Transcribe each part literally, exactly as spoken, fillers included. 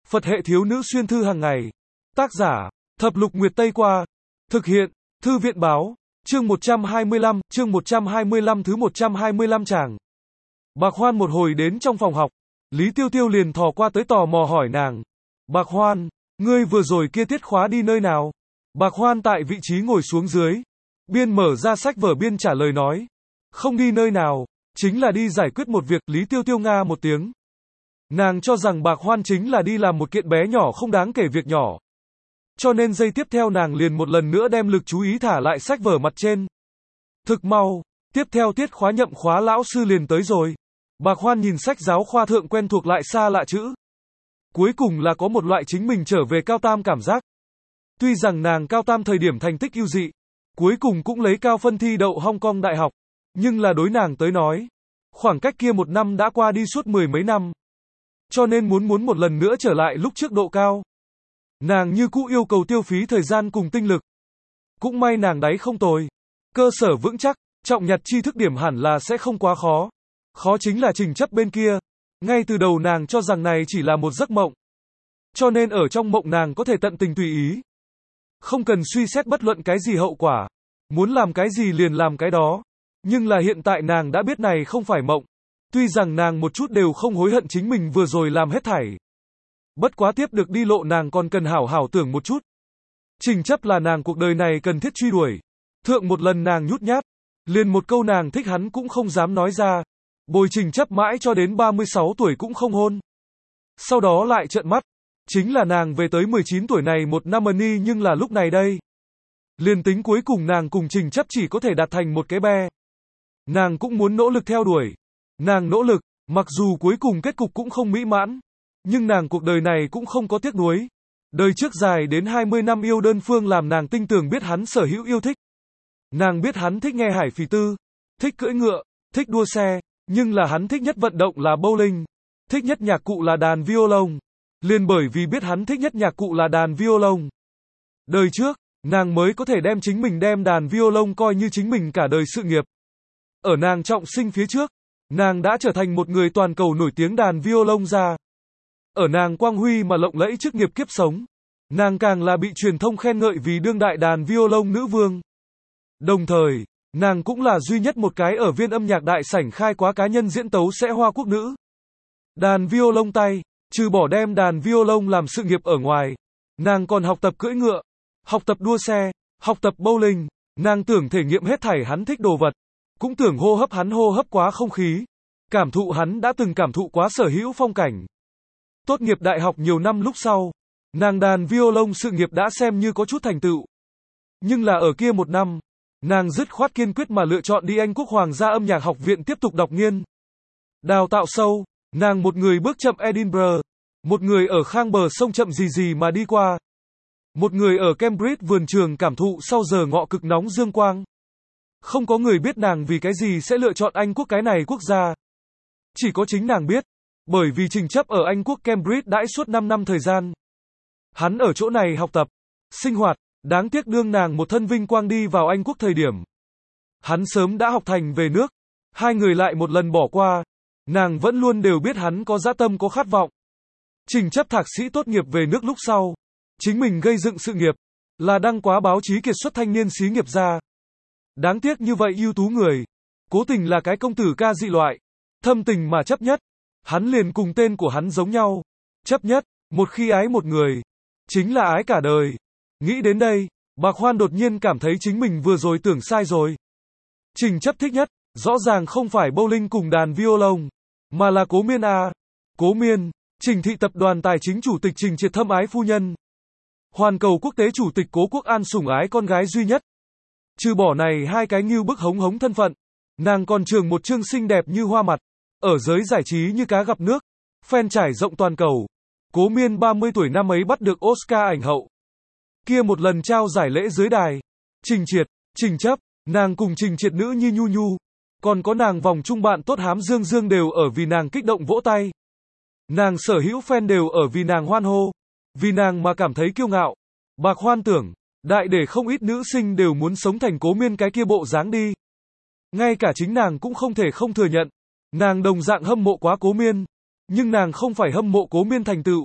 Phật hệ thiếu nữ xuyên thư hàng ngày. Tác giả, Thập Lục Nguyệt Tây Qua. Thực hiện, Thư viện Báo. Chương một trăm hai mươi lăm, chương một trăm hai mươi lăm thứ một trăm hai mươi lăm tràng. Bạc Hoan một hồi đến trong phòng học, Lý Tiêu Tiêu liền thò qua tới tò mò hỏi nàng. Bạc Hoan, ngươi vừa rồi kia tiết khóa đi nơi nào? Bạc Hoan tại vị trí ngồi xuống dưới, biên mở ra sách vở biên trả lời nói. Không đi nơi nào, chính là đi giải quyết một việc. Lý Tiêu Tiêu nga một tiếng. Nàng cho rằng Bạc Hoan chính là đi làm một kiện bé nhỏ không đáng kể việc nhỏ. Cho nên giây tiếp theo nàng liền một lần nữa đem lực chú ý thả lại sách vở mặt trên. Thực mau, tiếp theo tiết khóa nhậm khóa lão sư liền tới rồi. Bạc Hoan nhìn sách giáo khoa thượng quen thuộc lại xa lạ chữ. Cuối cùng là có một loại chính mình trở về cao tam cảm giác. Tuy rằng nàng cao tam thời điểm thành tích ưu dị, cuối cùng cũng lấy cao phân thi đậu Hong Kong đại học, nhưng là đối nàng tới nói, khoảng cách kia một năm đã qua đi suốt mười mấy năm. Cho nên muốn muốn một lần nữa trở lại lúc trước độ cao. Nàng như cũ yêu cầu tiêu phí thời gian cùng tinh lực. Cũng may nàng đáy không tồi, cơ sở vững chắc, trọng nhặt tri thức điểm hẳn là sẽ không quá khó. Khó chính là trình chấp bên kia. Ngay từ đầu nàng cho rằng này chỉ là một giấc mộng. Cho nên ở trong mộng nàng có thể tận tình tùy ý. Không cần suy xét bất luận cái gì hậu quả. Muốn làm cái gì liền làm cái đó. Nhưng là hiện tại nàng đã biết này không phải mộng. Tuy rằng nàng một chút đều không hối hận chính mình vừa rồi làm hết thảy. Bất quá tiếp được đi lộ nàng còn cần hảo hảo tưởng một chút. Trình chấp là nàng cuộc đời này cần thiết truy đuổi. Thượng một lần nàng nhút nhát, liền một câu nàng thích hắn cũng không dám nói ra. Bồi trình chấp mãi cho đến ba mươi sáu tuổi cũng không hôn. Sau đó lại trợn mắt. Chính là nàng về tới mười chín tuổi này một năm ni nhưng là lúc này đây. Liền tính cuối cùng nàng cùng trình chấp chỉ có thể đạt thành một cái be. Nàng cũng muốn nỗ lực theo đuổi. Nàng nỗ lực, mặc dù cuối cùng kết cục cũng không mỹ mãn. Nhưng nàng cuộc đời này cũng không có tiếc nuối. Đời trước dài đến hai mươi năm yêu đơn phương làm nàng tinh tường biết hắn sở hữu yêu thích. Nàng biết hắn thích nghe hải phì tư, thích cưỡi ngựa, thích đua xe, nhưng là hắn thích nhất vận động là bowling, thích nhất nhạc cụ là đàn violon. Liền bởi vì biết hắn thích nhất nhạc cụ là đàn violon. Đời trước, nàng mới có thể đem chính mình đem đàn violon coi như chính mình cả đời sự nghiệp. Ở nàng trọng sinh phía trước, nàng đã trở thành một người toàn cầu nổi tiếng đàn violon ra. Ở nàng quang huy mà lộng lẫy trước nghiệp kiếp sống, nàng càng là bị truyền thông khen ngợi vì đương đại đàn violon nữ vương. Đồng thời, nàng cũng là duy nhất một cái ở Viên âm nhạc đại sảnh khai quá cá nhân diễn tấu sẽ hoa quốc nữ. Đàn violon tay, trừ bỏ đem đàn violon làm sự nghiệp ở ngoài, nàng còn học tập cưỡi ngựa, học tập đua xe, học tập bowling, nàng tưởng thể nghiệm hết thảy hắn thích đồ vật, cũng tưởng hô hấp hắn hô hấp quá không khí, cảm thụ hắn đã từng cảm thụ quá sở hữu phong cảnh. Tốt nghiệp đại học nhiều năm lúc sau, nàng đàn violon sự nghiệp đã xem như có chút thành tựu. Nhưng là ở kia một năm, nàng dứt khoát kiên quyết mà lựa chọn đi Anh Quốc Hoàng gia âm nhạc học viện tiếp tục đọc nghiên. Đào tạo sâu, nàng một người bước chậm Edinburgh, một người ở khang bờ sông chậm gì gì mà đi qua. Một người ở Cambridge vườn trường cảm thụ sau giờ ngọ cực nóng dương quang. Không có người biết nàng vì cái gì sẽ lựa chọn Anh Quốc cái này quốc gia. Chỉ có chính nàng biết. Bởi vì trình chấp ở Anh Quốc Cambridge đãi suốt năm năm thời gian. Hắn ở chỗ này học tập, sinh hoạt, đáng tiếc đương nàng một thân vinh quang đi vào Anh Quốc thời điểm. Hắn sớm đã học thành về nước, hai người lại một lần bỏ qua, nàng vẫn luôn đều biết hắn có dã tâm có khát vọng. Trình chấp thạc sĩ tốt nghiệp về nước lúc sau, chính mình gây dựng sự nghiệp, là đăng quá báo chí kiệt xuất thanh niên xí nghiệp ra. Đáng tiếc như vậy ưu tú người, cố tình là cái công tử ca dị loại, thâm tình mà chấp nhất. Hắn liền cùng tên của hắn giống nhau. Chấp nhất, một khi ái một người, chính là ái cả đời. Nghĩ đến đây, Bạc Hoan đột nhiên cảm thấy chính mình vừa rồi tưởng sai rồi. Trình chấp thích nhất, rõ ràng không phải bowling cùng đàn violon, mà là Cố Miên a. Cố Miên, Trình thị tập đoàn tài chính chủ tịch Trình Triệt thâm ái phu nhân. Hoàn cầu quốc tế chủ tịch Cố Quốc An sủng ái con gái duy nhất. Trừ bỏ này hai cái ngưu bức hống hống thân phận, nàng còn trường một chương xinh đẹp như hoa mặt. Ở giới giải trí như cá gặp nước, fan trải rộng toàn cầu. Cố Miên ba mươi tuổi năm ấy bắt được Oscar ảnh hậu. Kia một lần trao giải lễ dưới đài. Trình Triệt, Trình chấp, nàng cùng Trình Triệt nữ như nhu nhu. Còn có nàng vòng chung bạn tốt Hám Dương Dương đều ở vì nàng kích động vỗ tay. Nàng sở hữu fan đều ở vì nàng hoan hô. Vì nàng mà cảm thấy kiêu ngạo. Bạc Hoan tưởng, đại để không ít nữ sinh đều muốn sống thành Cố Miên cái kia bộ dáng đi. Ngay cả chính nàng cũng không thể không thừa nhận. Nàng đồng dạng hâm mộ quá Cố Miên, nhưng nàng không phải hâm mộ Cố Miên thành tựu,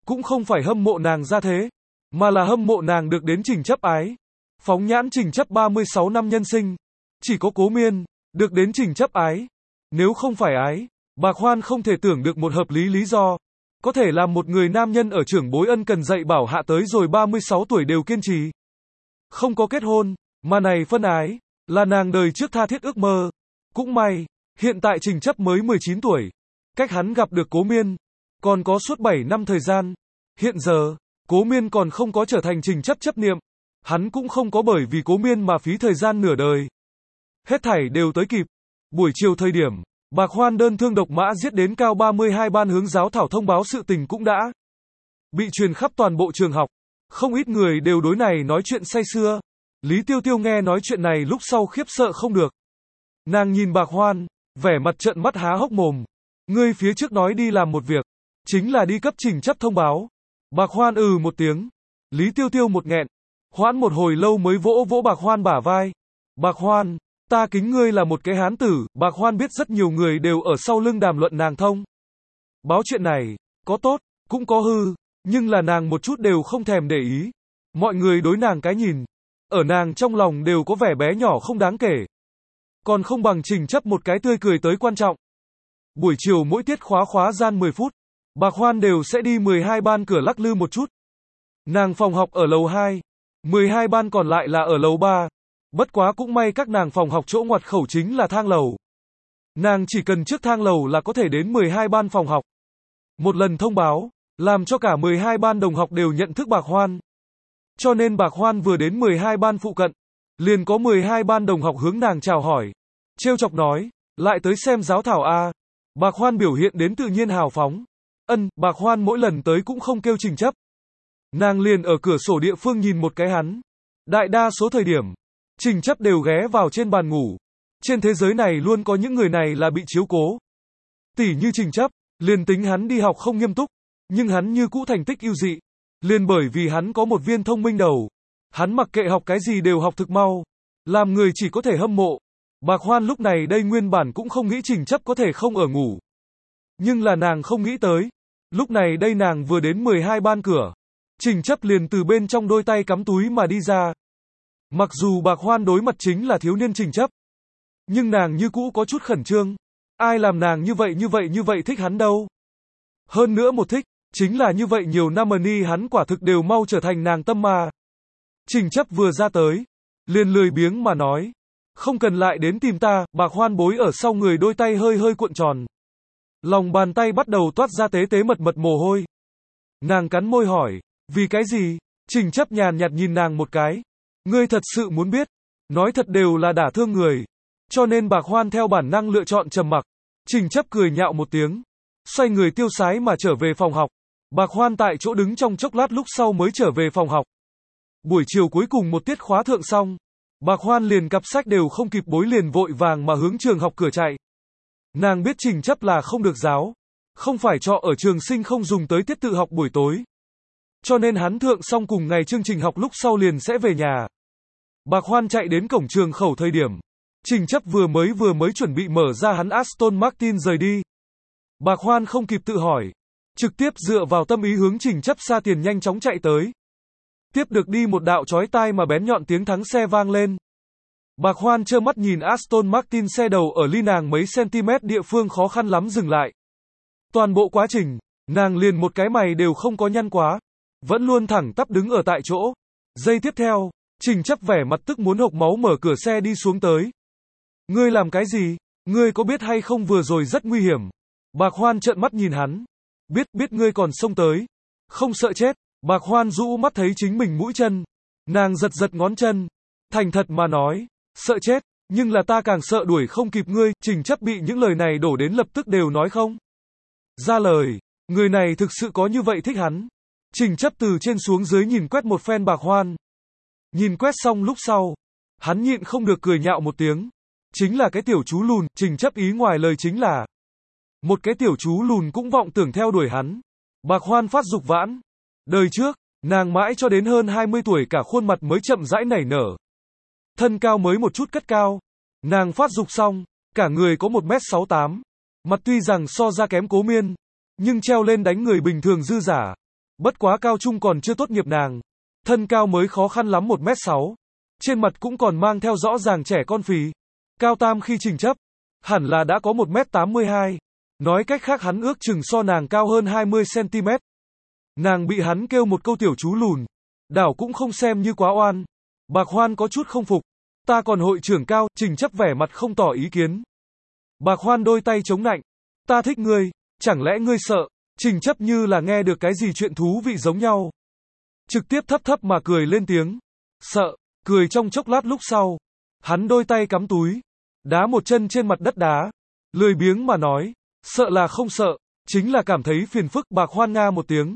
cũng không phải hâm mộ nàng ra thế, mà là hâm mộ nàng được đến Trình Chấp ái. Phóng nhãn Trình Chấp ba mươi sáu năm nhân sinh, chỉ có Cố Miên được đến Trình Chấp ái. Nếu không phải ái, Bạc Hoan không thể tưởng được một hợp lý lý do, có thể làm một người nam nhân ở trưởng bối ân cần dạy bảo hạ tới rồi ba mươi sáu tuổi đều kiên trì. Không có kết hôn, mà này phân ái, là nàng đời trước tha thiết ước mơ. Cũng may, hiện tại Trình Chấp mới mười chín tuổi, cách hắn gặp được Cố Miên, còn có suốt bảy năm thời gian. Hiện giờ, Cố Miên còn không có trở thành Trình Chấp chấp niệm, hắn cũng không có bởi vì Cố Miên mà phí thời gian nửa đời. Hết thảy đều tới kịp. Buổi chiều thời điểm, Bạc Hoan đơn thương độc mã giết đến cao ba mươi hai ban hướng giáo thảo thông báo sự tình cũng đã bị truyền khắp toàn bộ trường học. Không ít người đều đối này nói chuyện say sưa. Lý Tiêu Tiêu nghe nói chuyện này lúc sau khiếp sợ không được. Nàng nhìn Bạc Hoan, vẻ mặt trợn mắt há hốc mồm. Ngươi phía trước nói đi làm một việc, chính là đi cấp Trình Chấp thông báo. Bạc Hoan ừ một tiếng. Lý Tiêu Tiêu một nghẹn, hoãn một hồi lâu mới vỗ vỗ Bạc Hoan bả vai. Bạc Hoan, ta kính ngươi là một cái hán tử. Bạc Hoan biết rất nhiều người đều ở sau lưng đàm luận nàng thông báo chuyện này, có tốt, cũng có hư, nhưng là nàng một chút đều không thèm để ý. Mọi người đối nàng cái nhìn, ở nàng trong lòng đều có vẻ bé nhỏ không đáng kể. Còn không bằng Trình Chấp một cái tươi cười tới quan trọng. Buổi chiều mỗi tiết khóa khóa gian mười phút, Bạc Hoan đều sẽ đi mười hai ban cửa lắc lư một chút. Nàng phòng học ở lầu hai, mười hai ban còn lại là ở lầu ba. Bất quá cũng may các nàng phòng học chỗ ngoặt khẩu chính là thang lầu. Nàng chỉ cần trước thang lầu là có thể đến mười hai ban phòng học. Một lần thông báo, làm cho cả mười hai ban đồng học đều nhận thức Bạc Hoan. Cho nên Bạc Hoan vừa đến mười hai ban phụ cận, liền có mười hai ban đồng học hướng nàng chào hỏi. Trêu chọc nói, lại tới xem giáo thảo a. Bạc Hoan biểu hiện đến tự nhiên hào phóng. Ân, Bạc Hoan mỗi lần tới cũng không kêu Trình Chấp. Nàng liền ở cửa sổ địa phương nhìn một cái hắn. Đại đa số thời điểm, Trình Chấp đều ghé vào trên bàn ngủ. Trên thế giới này luôn có những người này là bị chiếu cố. Tỷ như Trình Chấp, liền tính hắn đi học không nghiêm túc, nhưng hắn như cũ thành tích ưu dị. Liền bởi vì hắn có một viên thông minh đầu, hắn mặc kệ học cái gì đều học thực mau, làm người chỉ có thể hâm mộ. Bạc Hoan lúc này đây nguyên bản cũng không nghĩ Trình Chấp có thể không ở ngủ. Nhưng là nàng không nghĩ tới, lúc này đây nàng vừa đến mười hai ban cửa, Trình Chấp liền từ bên trong đôi tay cắm túi mà đi ra. Mặc dù Bạc Hoan đối mặt chính là thiếu niên Trình Chấp, nhưng nàng như cũ có chút khẩn trương. Ai làm nàng như vậy như vậy như vậy thích hắn đâu. Hơn nữa một thích, chính là như vậy nhiều năm ni hắn quả thực đều mau trở thành nàng tâm ma. Trình Chấp vừa ra tới, liền lười biếng mà nói, không cần lại đến tìm ta. Bạc Hoan bối ở sau người đôi tay hơi hơi cuộn tròn. Lòng bàn tay bắt đầu toát ra tế tế mật mật mồ hôi. Nàng cắn môi hỏi, vì cái gì? Trình Chấp nhàn nhạt nhìn nàng một cái. Ngươi thật sự muốn biết, nói thật đều là đả thương người. Cho nên Bạc Hoan theo bản năng lựa chọn trầm mặc. Trình Chấp cười nhạo một tiếng, xoay người tiêu sái mà trở về phòng học. Bạc Hoan tại chỗ đứng trong chốc lát lúc sau mới trở về phòng học. Buổi chiều cuối cùng một tiết khóa thượng xong, Bạc Hoan liền cặp sách đều không kịp bối liền vội vàng mà hướng trường học cửa chạy. Nàng biết Trình Chấp là không được giáo, không phải cho ở trường sinh không dùng tới tiết tự học buổi tối. Cho nên hắn thượng xong cùng ngày chương trình học lúc sau liền sẽ về nhà. Bạc Hoan chạy đến cổng trường khẩu thời điểm, Trình Chấp vừa mới vừa mới chuẩn bị mở ra hắn Aston Martin rời đi. Bạc Hoan không kịp tự hỏi, trực tiếp dựa vào tâm ý hướng Trình Chấp xa tiền nhanh chóng chạy tới. Tiếp được đi một đạo chói tai mà bén nhọn tiếng thắng xe vang lên. Bạc Hoan trơ mắt nhìn Aston Martin xe đầu ở ly nàng mấy cm địa phương khó khăn lắm dừng lại. Toàn bộ quá trình, nàng liền một cái mày đều không có nhăn quá, vẫn luôn thẳng tắp đứng ở tại chỗ. Giây tiếp theo, Trình Chấp vẻ mặt tức muốn hộc máu mở cửa xe đi xuống tới. Ngươi làm cái gì? Ngươi có biết hay không vừa rồi rất nguy hiểm. Bạc Hoan trợn mắt nhìn hắn. Biết, biết ngươi còn xông tới. Không sợ chết. Bạc Hoan rũ mắt thấy chính mình mũi chân. Nàng giật giật ngón chân. Thành thật mà nói. Sợ chết. Nhưng là ta càng sợ đuổi không kịp ngươi. Trình Chấp bị những lời này đổ đến lập tức đều nói không ra lời. Người này thực sự có như vậy thích hắn. Trình Chấp từ trên xuống dưới nhìn quét một phen Bạc Hoan. Nhìn quét xong lúc sau, hắn nhịn không được cười nhạo một tiếng. Chính là cái tiểu chú lùn. Trình Chấp ý ngoài lời chính là một cái tiểu chú lùn cũng vọng tưởng theo đuổi hắn. Bạc Hoan phát dục vãn. Đời trước, nàng mãi cho đến hơn hai mươi tuổi cả khuôn mặt mới chậm rãi nảy nở. Thân cao mới một chút cất cao. Nàng phát dục xong, cả người có một mét sáu tám. Mặt tuy rằng so ra kém Cố Miên, nhưng treo lên đánh người bình thường dư giả. Bất quá cao trung còn chưa tốt nghiệp nàng. Thân cao mới khó khăn lắm một mét sáu. Trên mặt cũng còn mang theo rõ ràng trẻ con phì. Cao tam khi trình chấp, hẳn là đã có một mét tám mươi hai. Nói cách khác hắn ước chừng so nàng cao hơn hai mươi xăng-ti-mét. Nàng bị hắn kêu một câu tiểu chú lùn. Đảo cũng không xem như quá oan. Bạc Hoan có chút không phục. Ta còn hội trưởng cao, trình chấp vẻ mặt không tỏ ý kiến. Bạc Hoan đôi tay chống nạnh. Ta thích ngươi, chẳng lẽ ngươi sợ? Trình chấp như là nghe được cái gì chuyện thú vị giống nhau. Trực tiếp thấp thấp mà cười lên tiếng. Sợ, cười trong chốc lát lúc sau. Hắn đôi tay cắm túi. Đá một chân trên mặt đất đá. Lười biếng mà nói. Sợ là không sợ, chính là cảm thấy phiền phức. Bạc Hoan nga một tiếng.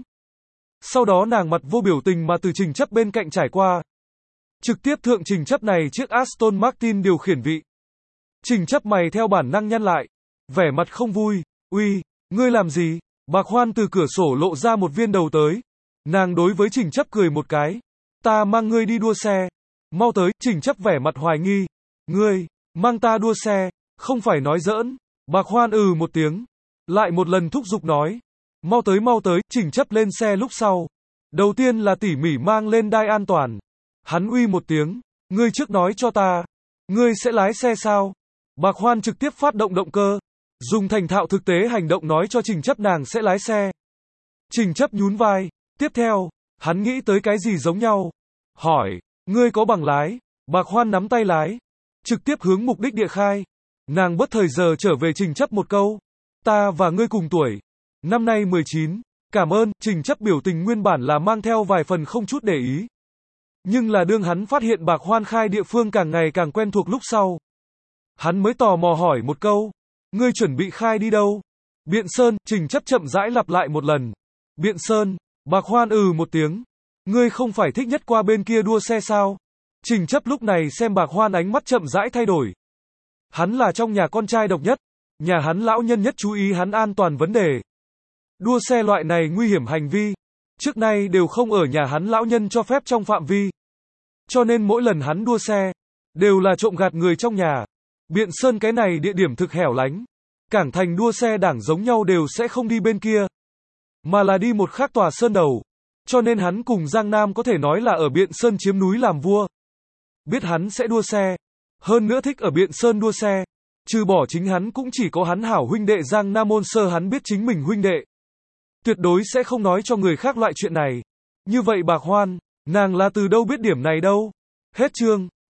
Sau đó nàng mặt vô biểu tình mà từ trình chấp bên cạnh trải qua. Trực tiếp thượng trình chấp này chiếc Aston Martin điều khiển vị. Trình chấp mày theo bản năng nhăn lại. Vẻ mặt không vui. Uy, ngươi làm gì? Bạc Hoan từ cửa sổ lộ ra một viên đầu tới. Nàng đối với trình chấp cười một cái. Ta mang ngươi đi đua xe. Mau tới, trình chấp vẻ mặt hoài nghi. Ngươi, mang ta đua xe, không phải nói giỡn. Bạc Hoan ừ một tiếng. Lại một lần thúc giục nói. Mau tới mau tới, trình chấp lên xe lúc sau. Đầu tiên là tỉ mỉ mang lên đai an toàn. Hắn uy một tiếng. Ngươi trước nói cho ta. Ngươi sẽ lái xe sao? Bạc Hoan trực tiếp phát động động cơ. Dùng thành thạo thực tế hành động nói cho trình chấp nàng sẽ lái xe. Trình chấp nhún vai. Tiếp theo, hắn nghĩ tới cái gì giống nhau. Hỏi, ngươi có bằng lái? Bạc Hoan nắm tay lái. Trực tiếp hướng mục đích địa khai. Nàng bất thời giờ trở về trình chấp một câu. Ta và ngươi cùng tuổi. Năm nay mười chín. Cảm ơn, trình chấp biểu tình nguyên bản là mang theo vài phần không chút để ý. Nhưng là đương hắn phát hiện Bạc Hoan khai địa phương càng ngày càng quen thuộc lúc sau. Hắn mới tò mò hỏi một câu. Ngươi chuẩn bị khai đi đâu? Biện Sơn, trình chấp chậm rãi lặp lại một lần. Biện Sơn, Bạc Hoan ừ một tiếng. Ngươi không phải thích nhất qua bên kia đua xe sao? Trình chấp lúc này xem Bạc Hoan ánh mắt chậm rãi thay đổi. Hắn là trong nhà con trai độc nhất. Nhà hắn lão nhân nhất chú ý hắn an toàn vấn đề. Đua xe loại này nguy hiểm hành vi. Trước nay đều không ở nhà hắn lão nhân cho phép trong phạm vi. Cho nên mỗi lần hắn đua xe, đều là trộm gạt người trong nhà. Biện Sơn cái này địa điểm thực hẻo lánh. Cảng thành đua xe đảng giống nhau đều sẽ không đi bên kia. Mà là đi một khác tòa sơn đầu. Cho nên hắn cùng Giang Nam có thể nói là ở Biện Sơn chiếm núi làm vua. Biết hắn sẽ đua xe. Hơn nữa thích ở Biện Sơn đua xe. Trừ bỏ chính hắn cũng chỉ có hắn hảo huynh đệ Giang Nam Môn Sơ hắn biết chính mình huynh đệ. Tuyệt đối sẽ không nói cho người khác loại chuyện này. Như vậy Bạc Hoan, nàng là từ đâu biết điểm này đâu? Hết chương.